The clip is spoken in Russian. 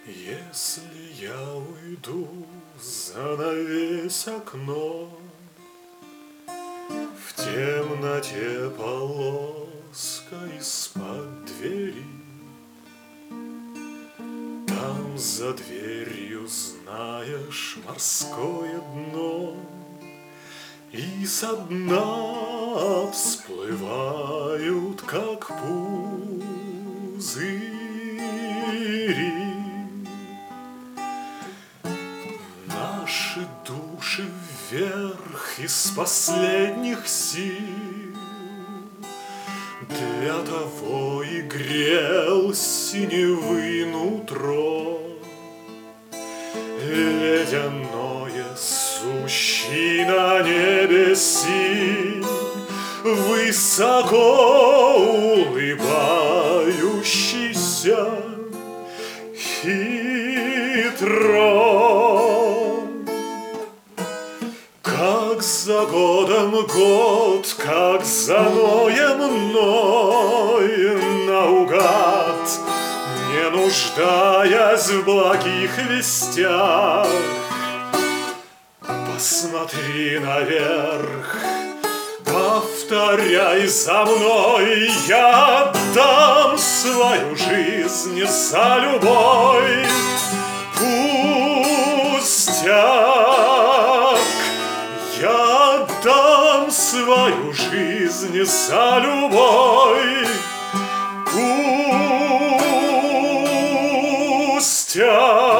Если я уйду, занавесь окно, в темноте полоска из-под двери. Там за дверью, знаешь, морское дно, и со дна всплывают, как пузыри, наши души вверх из последних сил. Для того и грел синевы нутро, ледяное сущий на небе синь, высоко улыбающийся хитро. Как за годом год, как за ноем ной, наугад, не нуждаясь в благих вестях, посмотри наверх, повторяй за мной, я отдам свою жизнь за любой пустяк. Я отдам свою жизнь за любой пустяк.